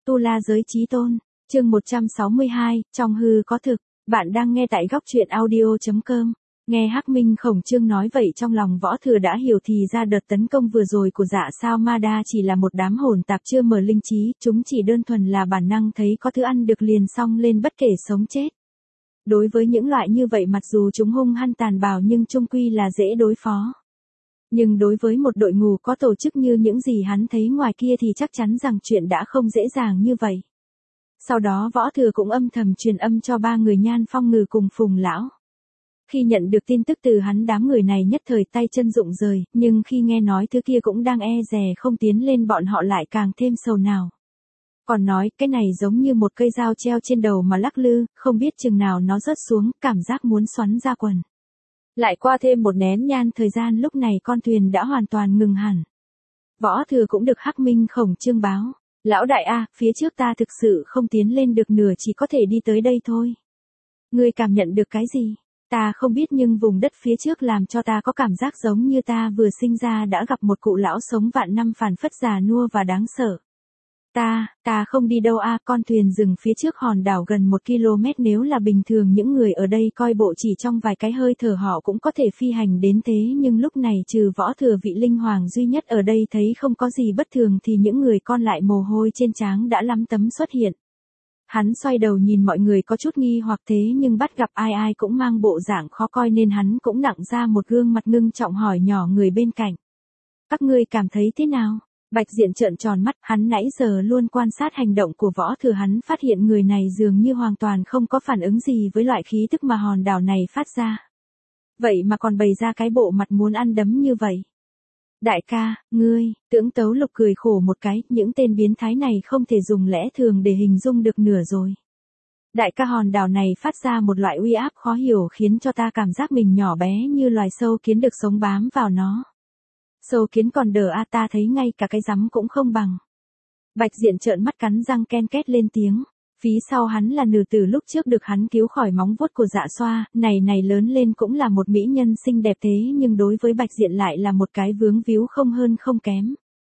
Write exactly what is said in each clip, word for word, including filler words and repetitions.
Tu La Giới Chí Tôn, chương một trăm sáu mươi hai, trong hư có thực. Bạn đang nghe tại góc truyện audio.com. Nghe Hắc Minh Khổng Chương nói vậy trong lòng Võ Thừa đã hiểu thì ra đợt tấn công vừa rồi của Dạ Sao Ma Đa chỉ là một đám hồn tạp chưa mở linh trí, chúng chỉ đơn thuần là bản năng thấy có thứ ăn được liền xong lên bất kể sống chết. Đối với những loại như vậy mặc dù chúng hung hăng tàn bạo nhưng chung quy là dễ đối phó. Nhưng đối với một đội ngũ có tổ chức như những gì hắn thấy ngoài kia thì chắc chắn rằng chuyện đã không dễ dàng như vậy. Sau đó Võ Thừa cũng âm thầm truyền âm cho ba người Nhan Phong Ngừ cùng Phùng Lão. Khi nhận được tin tức từ hắn đám người này nhất thời tay chân rụng rời, nhưng khi nghe nói thứ kia cũng đang e dè không tiến lên bọn họ lại càng thêm sầu nào. Còn nói cái này giống như một cây dao treo trên đầu mà lắc lư, không biết chừng nào nó rớt xuống, cảm giác muốn xoắn ra quần. Lại qua thêm một nén nhang thời gian lúc này con thuyền đã hoàn toàn ngừng hẳn. Võ Thừa cũng được Hắc Minh Khổng Chương báo. Lão đại a, phía trước ta thực sự không tiến lên được nửa chỉ có thể đi tới đây thôi. Ngươi cảm nhận được cái gì? Ta không biết nhưng vùng đất phía trước làm cho ta có cảm giác giống như ta vừa sinh ra đã gặp một cụ lão sống vạn năm phản phất già nua và đáng sợ. Ta, ta không đi đâu a, con thuyền dừng phía trước hòn đảo gần một ki lô mét nếu là bình thường những người ở đây coi bộ chỉ trong vài cái hơi thở họ cũng có thể phi hành đến thế nhưng lúc này trừ Võ Thừa vị linh hoàng duy nhất ở đây thấy không có gì bất thường thì những người còn lại mồ hôi trên trán đã lắm tấm xuất hiện. Hắn xoay đầu nhìn mọi người có chút nghi hoặc thế nhưng bắt gặp ai ai cũng mang bộ dạng khó coi nên hắn cũng nặng ra một gương mặt ngưng trọng hỏi nhỏ người bên cạnh. Các ngươi cảm thấy thế nào? Bạch Diện trợn tròn mắt, hắn nãy giờ luôn quan sát hành động của Võ Thừa hắn phát hiện người này dường như hoàn toàn không có phản ứng gì với loại khí tức mà hòn đảo này phát ra. Vậy mà còn bày ra cái bộ mặt muốn ăn đấm như vậy. Đại ca, ngươi, Tưởng Tấu Lục cười khổ một cái, những tên biến thái này không thể dùng lẽ thường để hình dung được nửa rồi. Đại ca hòn đảo này phát ra một loại uy áp khó hiểu khiến cho ta cảm giác mình nhỏ bé như loài sâu kiến được sống bám vào nó. Sâu kiến còn đờ a ta thấy ngay cả cái rắm cũng không bằng. Bạch Diện trợn mắt cắn răng ken két lên tiếng. Phía sau hắn là nữ tử lúc trước được hắn cứu khỏi móng vuốt của Dạ Xoa, này này lớn lên cũng là một mỹ nhân xinh đẹp thế nhưng đối với Bạch Diện lại là một cái vướng víu không hơn không kém.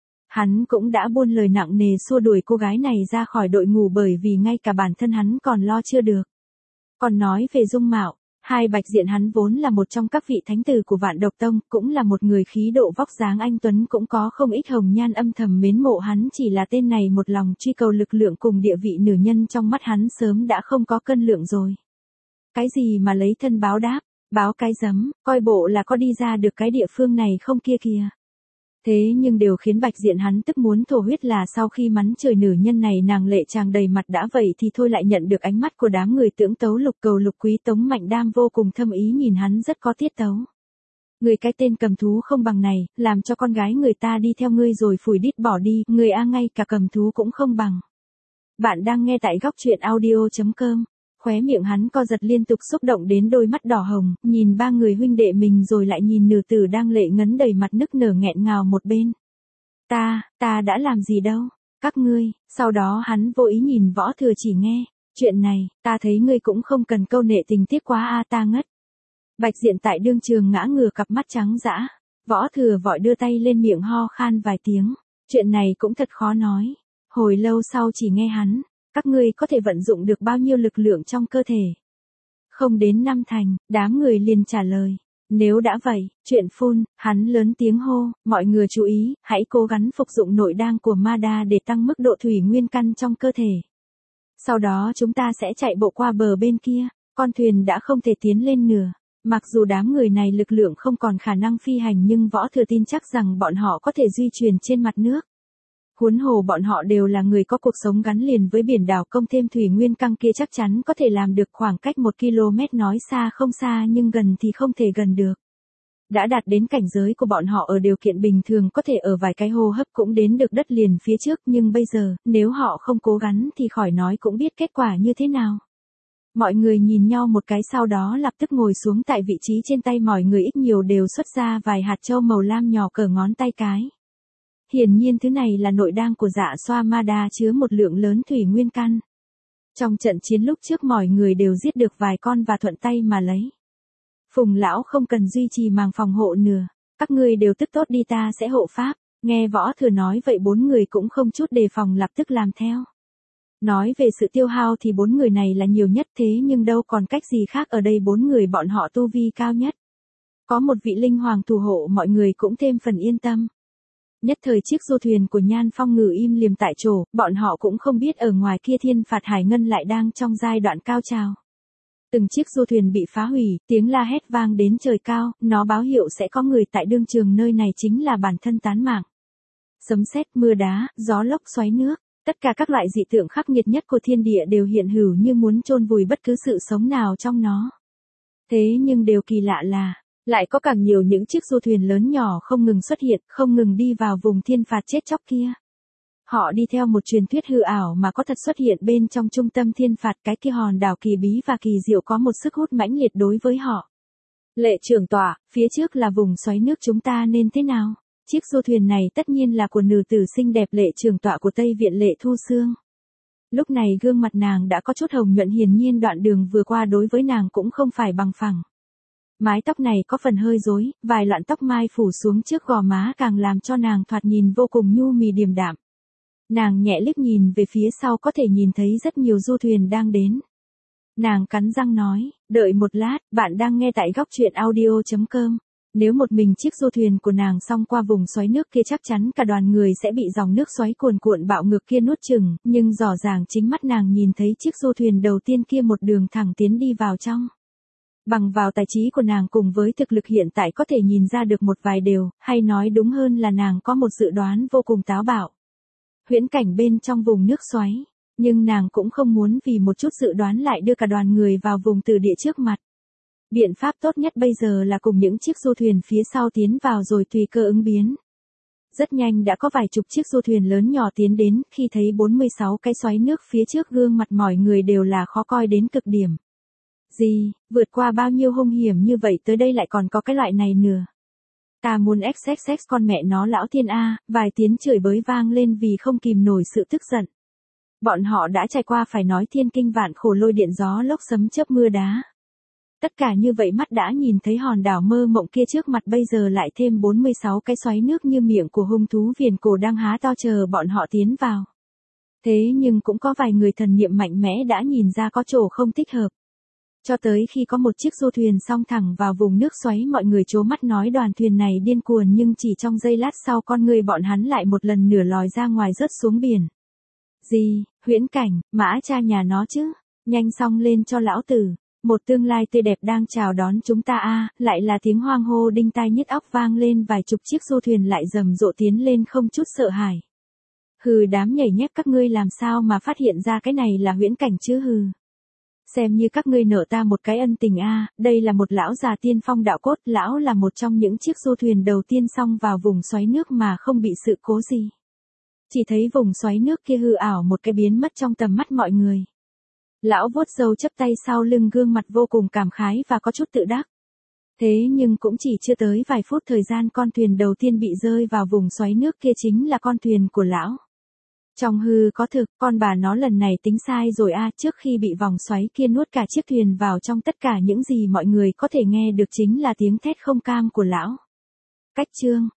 Hắn cũng đã buôn lời nặng nề xua đuổi cô gái này ra khỏi đội ngũ bởi vì ngay cả bản thân hắn còn lo chưa được. Còn nói về dung mạo, hai Bạch Diện hắn vốn là một trong các vị thánh tử của Vạn Độc Tông, cũng là một người khí độ vóc dáng anh tuấn cũng có không ít hồng nhan âm thầm mến mộ hắn chỉ là tên này một lòng truy cầu lực lượng cùng địa vị nữ nhân trong mắt hắn sớm đã không có cân lượng rồi. Cái gì mà lấy thân báo đáp, báo cái giấm, coi bộ là có đi ra được cái địa phương này không kia kìa. Thế nhưng điều khiến Bạch Diện hắn tức muốn thổ huyết là sau khi mắng trời nữ nhân này nàng lệ tràn đầy mặt đã vậy thì thôi lại nhận được ánh mắt của đám người Tưởng Tấu Lục cầu Lục Quý Tống Mạnh Đam vô cùng thâm ý nhìn hắn rất có tiết tấu. Người cái tên cầm thú không bằng này, làm cho con gái người ta đi theo ngươi rồi phủi đít bỏ đi, người a ngay cả cầm thú cũng không bằng. Bạn đang nghe tại góc truyện audio.com. Khóe miệng hắn co giật liên tục xúc động đến đôi mắt đỏ hồng, nhìn ba người huynh đệ mình rồi lại nhìn nữ tử đang lệ ngấn đầy mặt nức nở nghẹn ngào một bên. Ta, ta đã làm gì đâu, các ngươi, sau đó hắn vô ý nhìn Võ Thừa chỉ nghe, chuyện này, ta thấy ngươi cũng không cần câu nệ tình tiết quá a ta ngất. Bạch Diện tại đương trường ngã ngửa cặp mắt trắng dã, Võ Thừa vội đưa tay lên miệng ho khan vài tiếng, chuyện này cũng thật khó nói, hồi lâu sau chỉ nghe hắn. Các ngươi có thể vận dụng được bao nhiêu lực lượng trong cơ thể? Không đến năm thành, đám người liền trả lời. Nếu đã vậy, chuyện phun, hắn lớn tiếng hô, mọi người chú ý, hãy cố gắng phục dụng nội đan của Ma Đa để tăng mức độ thủy nguyên căn trong cơ thể. Sau đó chúng ta sẽ chạy bộ qua bờ bên kia, con thuyền đã không thể tiến lên nữa. Mặc dù đám người này lực lượng không còn khả năng phi hành nhưng Võ Thừa tin chắc rằng bọn họ có thể duy truyền trên mặt nước. Huống hồ bọn họ đều là người có cuộc sống gắn liền với biển đảo công thêm thủy nguyên căng kia chắc chắn có thể làm được khoảng cách một ki lô mét nói xa không xa nhưng gần thì không thể gần được. Đã đạt đến cảnh giới của bọn họ ở điều kiện bình thường có thể ở vài cái hô hấp cũng đến được đất liền phía trước nhưng bây giờ, nếu họ không cố gắng thì khỏi nói cũng biết kết quả như thế nào. Mọi người nhìn nhau một cái sau đó lập tức ngồi xuống tại vị trí trên tay mọi người ít nhiều đều xuất ra vài hạt châu màu lam nhỏ cỡ ngón tay cái. Hiển nhiên thứ này là nội đan của Dạ Xoa Ma Đa chứa một lượng lớn thủy nguyên căn. Trong trận chiến lúc trước mọi người đều giết được vài con và thuận tay mà lấy. Phùng Lão không cần duy trì màng phòng hộ nữa, các ngươi đều tức tốt đi ta sẽ hộ pháp. Nghe Võ Thừa nói vậy bốn người cũng không chút đề phòng lập tức làm theo. Nói về sự tiêu hao thì bốn người này là nhiều nhất thế nhưng đâu còn cách gì khác ở đây bốn người bọn họ tu vi cao nhất. Có một vị linh hoàng thủ hộ mọi người cũng thêm phần yên tâm. Nhất thời chiếc du thuyền của Nhan Phong ngự im liềm tại chỗ, bọn họ cũng không biết ở ngoài kia thiên phạt hải ngân lại đang trong giai đoạn cao trào. Từng chiếc du thuyền bị phá hủy, tiếng la hét vang đến trời cao, nó báo hiệu sẽ có người tại đương trường nơi này chính là bản thân tán mạng. Sấm sét, mưa đá, gió lốc xoáy nước, tất cả các loại dị tượng khắc nghiệt nhất của thiên địa đều hiện hữu như muốn chôn vùi bất cứ sự sống nào trong nó. Thế nhưng điều kỳ lạ là, lại có càng nhiều những chiếc du thuyền lớn nhỏ không ngừng xuất hiện, không ngừng đi vào vùng thiên phạt chết chóc kia. Họ đi theo một truyền thuyết hư ảo mà có thật xuất hiện bên trong trung tâm thiên phạt, cái kia hòn đảo kỳ bí và kỳ diệu có một sức hút mãnh liệt đối với họ. Lệ trưởng tọa, phía trước là vùng xoáy nước, chúng ta nên thế nào? Chiếc du thuyền này tất nhiên là của nữ tử xinh đẹp Lệ trưởng tọa của Tây Viện Lệ Thu Xương. Lúc này gương mặt nàng đã có chút hồng nhuận, hiển nhiên đoạn đường vừa qua đối với nàng cũng không phải bằng phẳng. Mái tóc này có phần hơi rối, vài loạn tóc mai phủ xuống trước gò má càng làm cho nàng thoạt nhìn vô cùng nhu mì điềm đạm. Nàng nhẹ liếc nhìn về phía sau có thể nhìn thấy rất nhiều du thuyền đang đến. Nàng cắn răng nói, đợi một lát, bạn đang nghe tại góc truyện audio chấm com. Nếu một mình chiếc du thuyền của nàng xông qua vùng xoáy nước kia chắc chắn cả đoàn người sẽ bị dòng nước xoáy cuồn cuộn bạo ngược kia nuốt chửng, nhưng rõ ràng chính mắt nàng nhìn thấy chiếc du thuyền đầu tiên kia một đường thẳng tiến đi vào trong. Bằng vào tài trí của nàng cùng với thực lực hiện tại có thể nhìn ra được một vài điều, hay nói đúng hơn là nàng có một dự đoán vô cùng táo bạo. Huyễn cảnh bên trong vùng nước xoáy, nhưng nàng cũng không muốn vì một chút dự đoán lại đưa cả đoàn người vào vùng tử địa trước mặt. Biện pháp tốt nhất bây giờ là cùng những chiếc du thuyền phía sau tiến vào rồi tùy cơ ứng biến. Rất nhanh đã có vài chục chiếc du thuyền lớn nhỏ tiến đến, khi thấy bốn mươi sáu cái xoáy nước phía trước gương mặt mọi người đều là khó coi đến cực điểm. Gì, vượt qua bao nhiêu hung hiểm như vậy tới đây lại còn có cái loại này nữa. Ta muốn xx xx con mẹ nó lão thiên A, vài tiếng chửi bới vang lên vì không kìm nổi sự tức giận. Bọn họ đã trải qua phải nói thiên kinh vạn khổ lôi điện gió lốc sấm chớp mưa đá. Tất cả như vậy mắt đã nhìn thấy hòn đảo mơ mộng kia trước mặt, bây giờ lại thêm bốn mươi sáu cái xoáy nước như miệng của hung thú viền cổ đang há to chờ bọn họ tiến vào. Thế nhưng cũng có vài người thần niệm mạnh mẽ đã nhìn ra có chỗ không thích hợp. Cho tới khi có một chiếc du thuyền xông thẳng vào vùng nước xoáy, mọi người trố mắt nói đoàn thuyền này điên cuồng, nhưng chỉ trong giây lát sau con người bọn hắn lại một lần nửa lòi ra ngoài rớt xuống biển. Gì, huyễn cảnh, mã cha nhà nó chứ, nhanh xông lên cho lão tử, một tương lai tươi đẹp đang chào đón chúng ta a. Lại là tiếng hoang hô đinh tai nhức óc vang lên, vài chục chiếc du thuyền lại rầm rộ tiến lên không chút sợ hãi. Hừ, đám nhảy nhép các ngươi làm sao mà phát hiện ra cái này là huyễn cảnh chứ hừ. Xem như các ngươi nợ ta một cái ân tình a. Đây là một lão già tiên phong đạo cốt, lão là một trong những chiếc du thuyền đầu tiên xông vào vùng xoáy nước mà không bị sự cố gì. Chỉ thấy vùng xoáy nước kia hư ảo một cái biến mất trong tầm mắt mọi người. Lão vuốt râu chắp tay sau lưng, gương mặt vô cùng cảm khái và có chút tự đắc. Thế nhưng cũng chỉ chưa tới vài phút thời gian, con thuyền đầu tiên bị rơi vào vùng xoáy nước kia chính là con thuyền của lão. Trong hư có thực, con bà nó lần này tính sai rồi a. Trước khi bị vòng xoáy kia nuốt cả chiếc thuyền vào trong, tất cả những gì mọi người có thể nghe được chính là tiếng thét không cam của lão. Cách chương